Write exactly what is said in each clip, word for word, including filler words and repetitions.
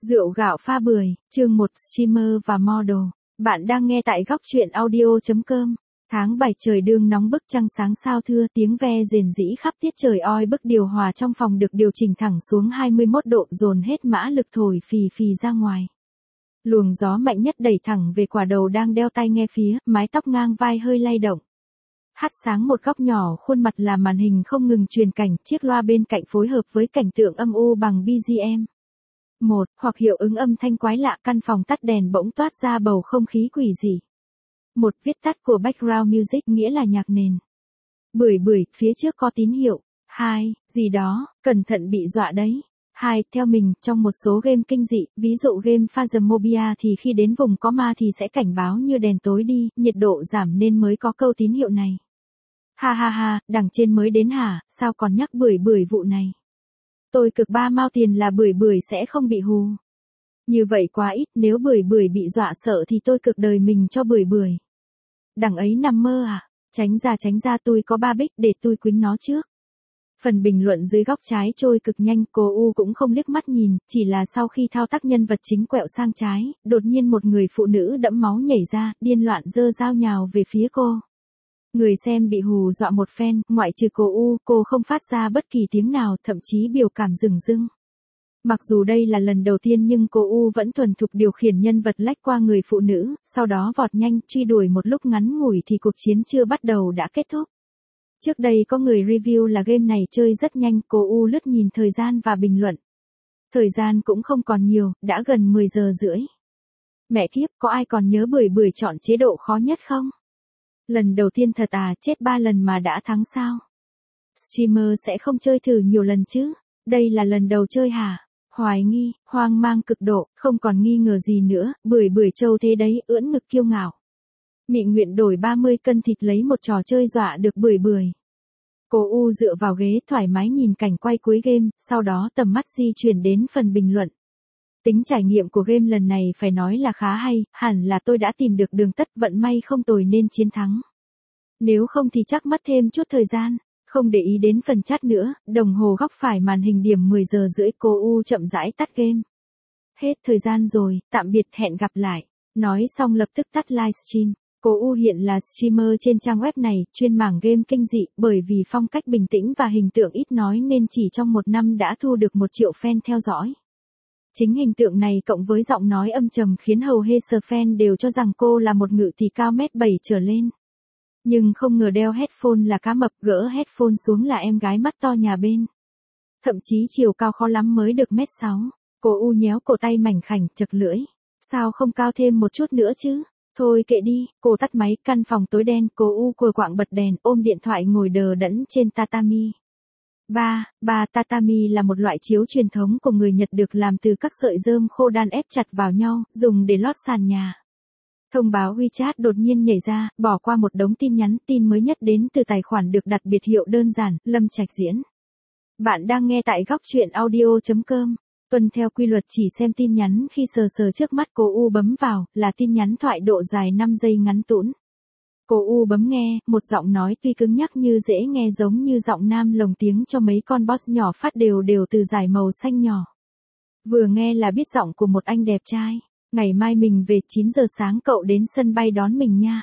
Rượu gạo pha bưởi, chương một streamer và model. Bạn đang nghe tại góc truyện audio chấm com. Tháng bảy trời đương nóng bức trăng sáng sao thưa, tiếng ve rền rĩ khắp tiết trời oi bức, điều hòa trong phòng được điều chỉnh thẳng xuống hai mươi mốt độ, dồn hết mã lực thổi phì phì ra ngoài. Luồng gió mạnh nhất đẩy thẳng về quả đầu đang đeo tai nghe phía, mái tóc ngang vai hơi lay động. Hắt sáng một góc nhỏ khuôn mặt là màn hình không ngừng truyền cảnh, chiếc loa bên cạnh phối hợp với cảnh tượng âm u bằng bê giê em. Một, hoặc hiệu ứng âm thanh quái lạ, căn phòng tắt đèn bỗng toát ra bầu không khí quỷ dị. Một, viết tắt của background music nghĩa là nhạc nền. Bưởi bưởi, phía trước có tín hiệu. Hai, gì đó, cẩn thận bị dọa đấy. Hai, theo mình, trong một số game kinh dị, ví dụ game Phasmophobia thì khi đến vùng có ma thì sẽ cảnh báo như đèn tối đi, nhiệt độ giảm nên mới có câu tín hiệu này. Ha ha ha, đằng trên mới đến hả, sao còn nhắc bưởi bưởi vụ này. Tôi cực ba mao tiền là bưởi bưởi sẽ không bị hù. Như vậy quá ít, nếu bưởi bưởi bị dọa sợ thì tôi cực đời mình cho bưởi bưởi. Đằng ấy nằm mơ à, tránh ra tránh ra, tôi có ba bích để tôi quýnh nó trước. Phần bình luận dưới góc trái trôi cực nhanh, cô U cũng không liếc mắt nhìn, chỉ là sau khi thao tác nhân vật chính quẹo sang trái, đột nhiên một người phụ nữ đẫm máu nhảy ra, điên loạn giơ dao nhào về phía cô. Người xem bị hù dọa một phen, ngoại trừ cô U, cô không phát ra bất kỳ tiếng nào, thậm chí biểu cảm rừng rưng. Mặc dù đây là lần đầu tiên nhưng cô U vẫn thuần thục điều khiển nhân vật lách qua người phụ nữ, sau đó vọt nhanh, truy đuổi một lúc ngắn ngủi thì cuộc chiến chưa bắt đầu đã kết thúc. Trước đây có người review là game này chơi rất nhanh, cô U lướt nhìn thời gian và bình luận. Thời gian cũng không còn nhiều, đã gần mười giờ rưỡi. Mẹ kiếp, có ai còn nhớ bưởi bưởi chọn chế độ khó nhất không? Lần đầu tiên thật à, chết ba lần mà đã thắng sao? Streamer sẽ không chơi thử nhiều lần chứ? Đây là lần đầu chơi hả? Hoài nghi, hoang mang cực độ, không còn nghi ngờ gì nữa, bưởi bưởi trâu thế đấy, ưỡn ngực kiêu ngạo. Mị nguyện đổi ba mươi cân thịt lấy một trò chơi dọa được bưởi bưởi. Cô U dựa vào ghế thoải mái nhìn cảnh quay cuối game, sau đó tầm mắt di chuyển đến phần bình luận. Tính trải nghiệm của game lần này phải nói là khá hay, hẳn là tôi đã tìm được đường tắt, vận may không tồi nên chiến thắng. Nếu không thì chắc mất thêm chút thời gian. Không để ý đến phần chat nữa, đồng hồ góc phải màn hình điểm mười giờ rưỡi, cô U chậm rãi tắt game. Hết thời gian rồi, tạm biệt, hẹn gặp lại. Nói xong lập tức tắt livestream. Cô U hiện là streamer trên trang web này, chuyên mảng game kinh dị, bởi vì phong cách bình tĩnh và hình tượng ít nói nên chỉ trong một năm đã thu được một triệu fan theo dõi. Chính hình tượng này cộng với giọng nói âm trầm khiến hầu hết fan đều cho rằng cô là một ngự tỷ cao mét bảy trở lên. Nhưng không ngờ đeo headphone là cá mập, gỡ headphone xuống là em gái mắt to nhà bên. Thậm chí chiều cao khó lắm mới được mét sáu. Cô U nhéo cổ tay mảnh khảnh, chật lưỡi. Sao không cao thêm một chút nữa chứ? Thôi kệ đi, cô tắt máy, căn phòng tối đen, cô U cùi quạng bật đèn, ôm điện thoại ngồi đờ đẫn trên tatami. Ba, ba tatami là một loại chiếu truyền thống của người Nhật được làm từ các sợi rơm khô đan ép chặt vào nhau, dùng để lót sàn nhà. Thông báo WeChat đột nhiên nhảy ra, bỏ qua một đống tin nhắn, tin mới nhất đến từ tài khoản được đặt biệt hiệu đơn giản, Lâm Trạch Diễn. Bạn đang nghe tại góc truyện audio chấm com. Tuân theo quy luật chỉ xem tin nhắn khi sờ sờ trước mắt, cô U bấm vào, là tin nhắn thoại độ dài năm giây ngắn tũn. Cô U bấm nghe, một giọng nói tuy cứng nhắc như dễ nghe giống như giọng nam lồng tiếng cho mấy con boss nhỏ phát đều đều từ dải màu xanh nhỏ. Vừa nghe là biết giọng của một anh đẹp trai. Ngày mai mình về chín giờ sáng cậu đến sân bay đón mình nha.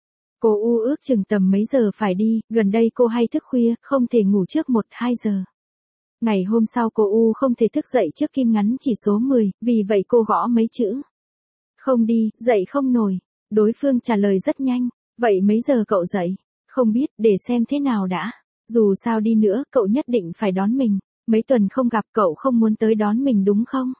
Cô U ước chừng tầm mấy giờ phải đi, gần đây cô hay thức khuya, không thể ngủ trước một hai giờ. Ngày hôm sau cô U không thể thức dậy trước kim ngắn chỉ số mười, vì vậy cô gõ mấy chữ. Không đi, dậy không nổi. Đối phương trả lời rất nhanh, vậy mấy giờ cậu dậy? Không biết, để xem thế nào đã. Dù sao đi nữa, cậu nhất định phải đón mình. Mấy tuần không gặp, cậu không muốn tới đón mình đúng không?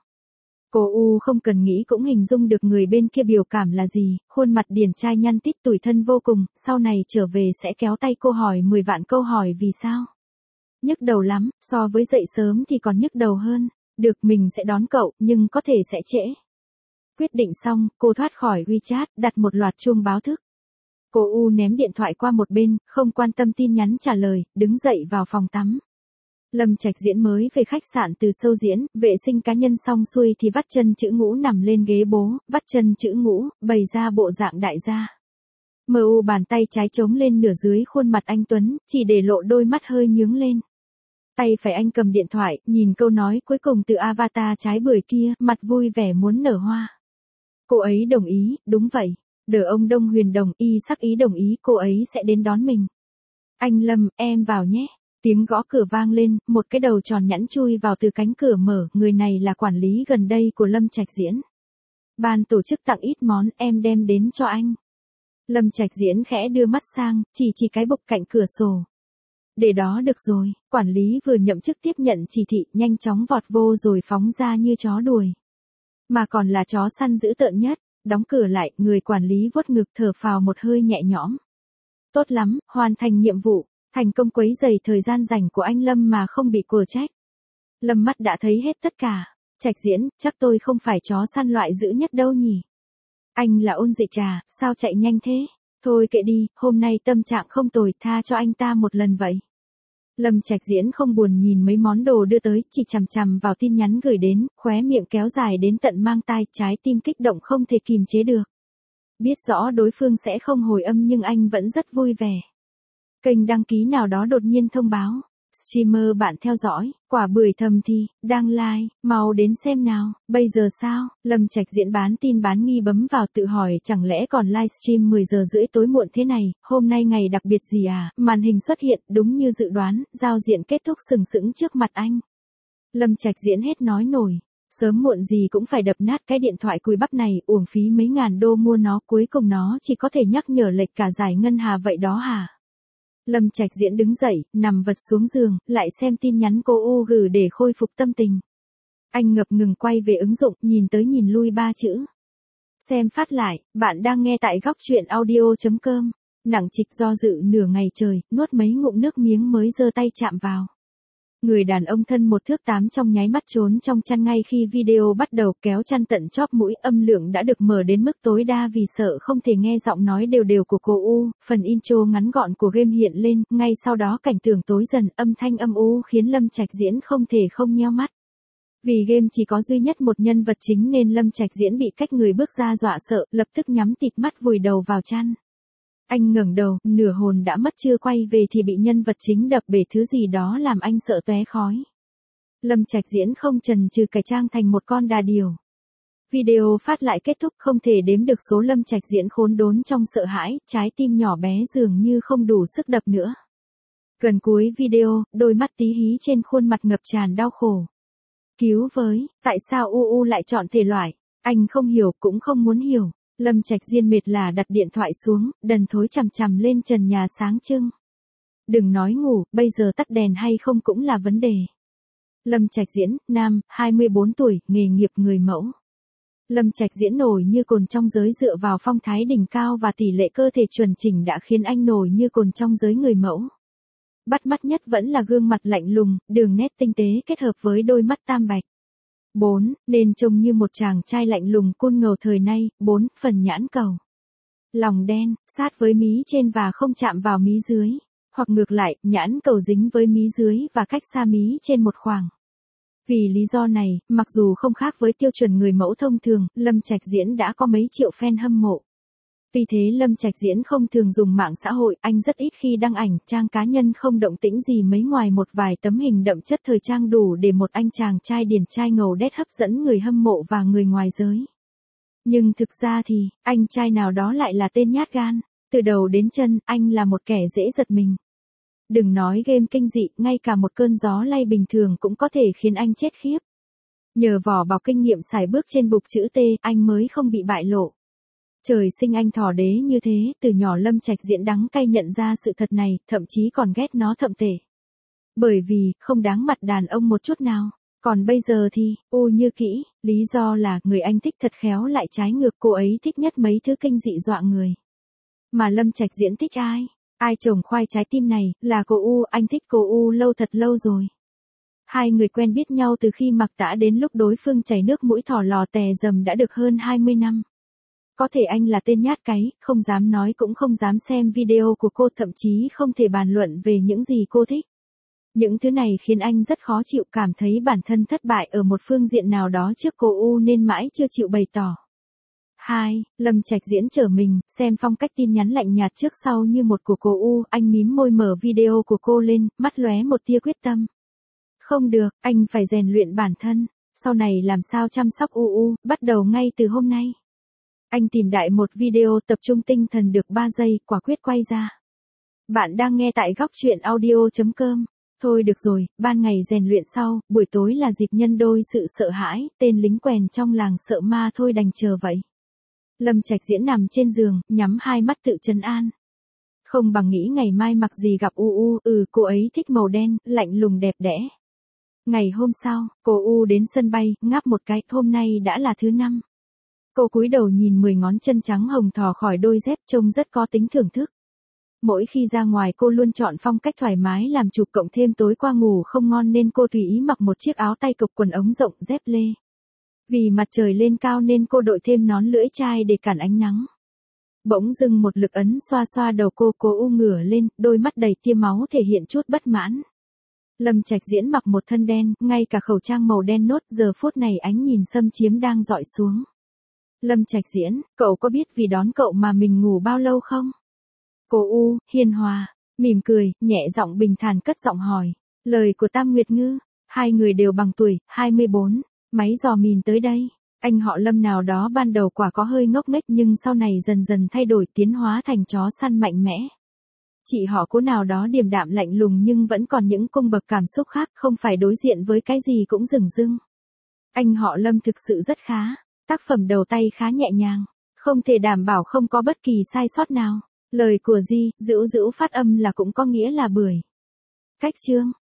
Cô U không cần nghĩ cũng hình dung được người bên kia biểu cảm là gì, khuôn mặt điển trai nhăn tít tủi thân vô cùng, sau này trở về sẽ kéo tay cô hỏi mười vạn câu hỏi vì sao. Nhức đầu lắm, so với dậy sớm thì còn nhức đầu hơn, được mình sẽ đón cậu, nhưng có thể sẽ trễ. Quyết định xong, cô thoát khỏi WeChat, đặt một loạt chuông báo thức. Cô U ném điện thoại qua một bên, không quan tâm tin nhắn trả lời, đứng dậy vào phòng tắm. Lâm Trạch Diễn mới về khách sạn từ show diễn, vệ sinh cá nhân xong xuôi thì vắt chân chữ ngũ nằm lên ghế bố, vắt chân chữ ngũ, bày ra bộ dạng đại gia. Mờ u bàn tay trái chống lên nửa dưới khuôn mặt anh Tuấn, chỉ để lộ đôi mắt hơi nhướng lên. Tay phải anh cầm điện thoại, nhìn câu nói cuối cùng từ avatar trái bưởi kia, mặt vui vẻ muốn nở hoa. Cô ấy đồng ý, đúng vậy. Đỡ ông Đông Huyền đồng y sắc ý đồng ý cô ấy sẽ đến đón mình. Anh Lâm, em vào nhé. Tiếng gõ cửa vang lên, một cái đầu tròn nhẵn chui vào từ cánh cửa mở, người này là quản lý gần đây của Lâm Trạch Diễn. Ban tổ chức tặng ít món, em đem đến cho anh. Lâm Trạch Diễn khẽ đưa mắt sang, chỉ chỉ cái bục cạnh cửa sổ. Để đó được rồi, quản lý vừa nhậm chức tiếp nhận chỉ thị, nhanh chóng vọt vô rồi phóng ra như chó đuổi. Mà còn là chó săn dữ tợn nhất, đóng cửa lại, người quản lý vuốt ngực thở phào một hơi nhẹ nhõm. Tốt lắm, hoàn thành nhiệm vụ, thành công quấy rầy thời gian rảnh của anh Lâm mà không bị quở trách. Lâm mắt đã thấy hết tất cả, Trạch Diễn, chắc tôi không phải chó săn loại dữ nhất đâu nhỉ. Anh là Ôn Dịch à, sao chạy nhanh thế? Thôi kệ đi, hôm nay tâm trạng không tồi, tha cho anh ta một lần vậy. Lâm Trạch Diễn không buồn nhìn mấy món đồ đưa tới, chỉ chằm chằm vào tin nhắn gửi đến, khóe miệng kéo dài đến tận mang tai, trái tim kích động không thể kìm chế được. Biết rõ đối phương sẽ không hồi âm nhưng anh vẫn rất vui vẻ. Kênh đăng ký nào đó đột nhiên thông báo. Streamer bạn theo dõi, quả bưởi thầm thì, đang live, mau đến xem nào, bây giờ sao? Lâm Trạch Diễn bán tin bán nghi bấm vào tự hỏi chẳng lẽ còn livestream mười giờ rưỡi tối muộn thế này, hôm nay ngày đặc biệt gì à? Màn hình xuất hiện, đúng như dự đoán, giao diện kết thúc sừng sững trước mặt anh. Lâm Trạch Diễn hết nói nổi, sớm muộn gì cũng phải đập nát cái điện thoại cùi bắp này, uổng phí mấy ngàn đô mua nó, cuối cùng nó chỉ có thể nhắc nhở lệch cả giải ngân hà vậy đó hả? Lâm Trạch Diễn đứng dậy, nằm vật xuống giường, lại xem tin nhắn cô U gửi để khôi phục tâm tình. Anh ngập ngừng quay về ứng dụng, nhìn tới nhìn lui ba chữ. Xem phát lại, bạn đang nghe tại góc truyện audio chấm com. Nặng trịch do dự nửa ngày trời, nuốt mấy ngụm nước miếng mới giơ tay chạm vào. Người đàn ông thân một thước tám trong nháy mắt trốn trong chăn ngay khi video bắt đầu, kéo chăn tận chóp mũi, âm lượng đã được mở đến mức tối đa vì sợ không thể nghe giọng nói đều đều của cô U, phần intro ngắn gọn của game hiện lên, ngay sau đó cảnh tượng tối dần, âm thanh âm u khiến Lâm Trạch Diễn không thể không nheo mắt. Vì game chỉ có duy nhất một nhân vật chính nên Lâm Trạch Diễn bị cách người bước ra dọa sợ, lập tức nhắm tịt mắt vùi đầu vào chăn. Anh ngẩng đầu, nửa hồn đã mất chưa quay về thì bị nhân vật chính đập bể thứ gì đó làm anh sợ tóe khói. Lâm Trạch Diễn không chần chừ cải trang thành một con đà điểu. Video phát lại kết thúc, không thể đếm được số Lâm Trạch Diễn khốn đốn trong sợ hãi, trái tim nhỏ bé dường như không đủ sức đập nữa. Gần cuối video, đôi mắt tí hí trên khuôn mặt ngập tràn đau khổ. Cứu với, tại sao U U lại chọn thể loại? Anh không hiểu cũng không muốn hiểu. Lâm Trạch Diễn mệt là đặt điện thoại xuống, đần thối chằm chằm lên trần nhà sáng trưng. Đừng nói ngủ, bây giờ tắt đèn hay không cũng là vấn đề. Lâm Trạch Diễn, nam, hai mươi bốn tuổi, nghề nghiệp người mẫu. Lâm Trạch Diễn nổi như cồn trong giới dựa vào phong thái đỉnh cao và tỷ lệ cơ thể chuẩn chỉnh đã khiến anh nổi như cồn trong giới người mẫu. Bắt mắt nhất vẫn là gương mặt lạnh lùng, đường nét tinh tế kết hợp với đôi mắt tam bạch. bốn. Nên trông như một chàng trai lạnh lùng côn ngầu thời nay. bốn. Phần nhãn cầu. Lòng đen, sát với mí trên và không chạm vào mí dưới. Hoặc ngược lại, nhãn cầu dính với mí dưới và cách xa mí trên một khoảng. Vì lý do này, mặc dù không khác với tiêu chuẩn người mẫu thông thường, Lâm Trạch Diễn đã có mấy triệu fan hâm mộ. Vì thế Lâm Trạch Diễn không thường dùng mạng xã hội, anh rất ít khi đăng ảnh, trang cá nhân không động tĩnh gì mấy ngoài một vài tấm hình đậm chất thời trang đủ để một anh chàng trai điển trai ngầu đét hấp dẫn người hâm mộ và người ngoài giới. Nhưng thực ra thì, anh trai nào đó lại là tên nhát gan, từ đầu đến chân, anh là một kẻ dễ giật mình. Đừng nói game kinh dị, ngay cả một cơn gió lay bình thường cũng có thể khiến anh chết khiếp. Nhờ vỏ bọc kinh nghiệm sải bước trên bục chữ T, anh mới không bị bại lộ. Trời sinh anh thỏ đế như thế, từ nhỏ Lâm Trạch Diễn đắng cay nhận ra sự thật này, thậm chí còn ghét nó thậm tệ. Bởi vì, không đáng mặt đàn ông một chút nào. Còn bây giờ thì, u như kỹ, lý do là người anh thích thật khéo lại trái ngược, cô ấy thích nhất mấy thứ kinh dị dọa người. Mà Lâm Trạch Diễn thích ai? Ai trồng khoai trái tim này, là cô U, anh thích cô U lâu thật lâu rồi. Hai người quen biết nhau từ khi mặc tã đến lúc đối phương chảy nước mũi thỏ lò tè dầm đã được hơn hai mươi năm. Có thể anh là tên nhát cáy, không dám nói cũng không dám xem video của cô, thậm chí không thể bàn luận về những gì cô thích. Những thứ này khiến anh rất khó chịu, cảm thấy bản thân thất bại ở một phương diện nào đó trước cô U nên mãi chưa chịu bày tỏ. hai. Lâm Trạch Diễn trở mình, xem phong cách tin nhắn lạnh nhạt trước sau như một của cô U, anh mím môi mở video của cô lên, mắt lóe một tia quyết tâm. Không được, anh phải rèn luyện bản thân. Sau này làm sao chăm sóc u u, bắt đầu ngay từ hôm nay. Anh tìm đại một video tập trung tinh thần được ba giây, quả quyết quay ra. Bạn đang nghe tại góc chuyện audio chấm com. Thôi được rồi, ban ngày rèn luyện sau, buổi tối là dịp nhân đôi sự sợ hãi, tên lính quèn trong làng sợ ma thôi đành chờ vậy. Lâm Trạch Diễn nằm trên giường, nhắm hai mắt tự trấn an. Không bằng nghĩ ngày mai mặc gì gặp u u, ừ cô ấy thích màu đen, lạnh lùng đẹp đẽ. Ngày hôm sau, cô U đến sân bay, ngáp một cái, hôm nay đã là thứ năm. Cô cúi đầu nhìn mười ngón chân trắng hồng thò khỏi đôi dép trông rất có tính thưởng thức. Mỗi khi ra ngoài cô luôn chọn phong cách thoải mái làm chụp cộng thêm tối qua ngủ không ngon nên cô tùy ý mặc một chiếc áo tay cộc quần ống rộng dép lê. Vì mặt trời lên cao nên cô đội thêm nón lưỡi chai để cản ánh nắng. Bỗng dưng một lực ấn xoa xoa đầu cô, cô U ngửa lên, đôi mắt đầy tia máu thể hiện chút bất mãn. Lâm Trạch Diễn mặc một thân đen, ngay cả khẩu trang màu đen nốt, giờ phút này ánh nhìn xâm chiếm đang dọi xuống. Lâm Trạch Diễn, cậu có biết vì đón cậu mà mình ngủ bao lâu không? Cô U, hiền hòa, mỉm cười, nhẹ giọng bình thản cất giọng hỏi. Lời của Tam Nguyệt Ngư, hai người đều bằng tuổi, hai mươi bốn, máy dò mìn tới đây. Anh họ Lâm nào đó ban đầu quả có hơi ngốc nghếch nhưng sau này dần dần thay đổi tiến hóa thành chó săn mạnh mẽ. Chị họ Cố nào đó điềm đạm lạnh lùng nhưng vẫn còn những cung bậc cảm xúc khác, không phải đối diện với cái gì cũng dửng dưng. Anh họ Lâm thực sự rất khá, tác phẩm đầu tay khá nhẹ nhàng, không thể đảm bảo không có bất kỳ sai sót nào. Lời của Di, dữ dữ phát âm là cũng có nghĩa là bưởi. Cách chương,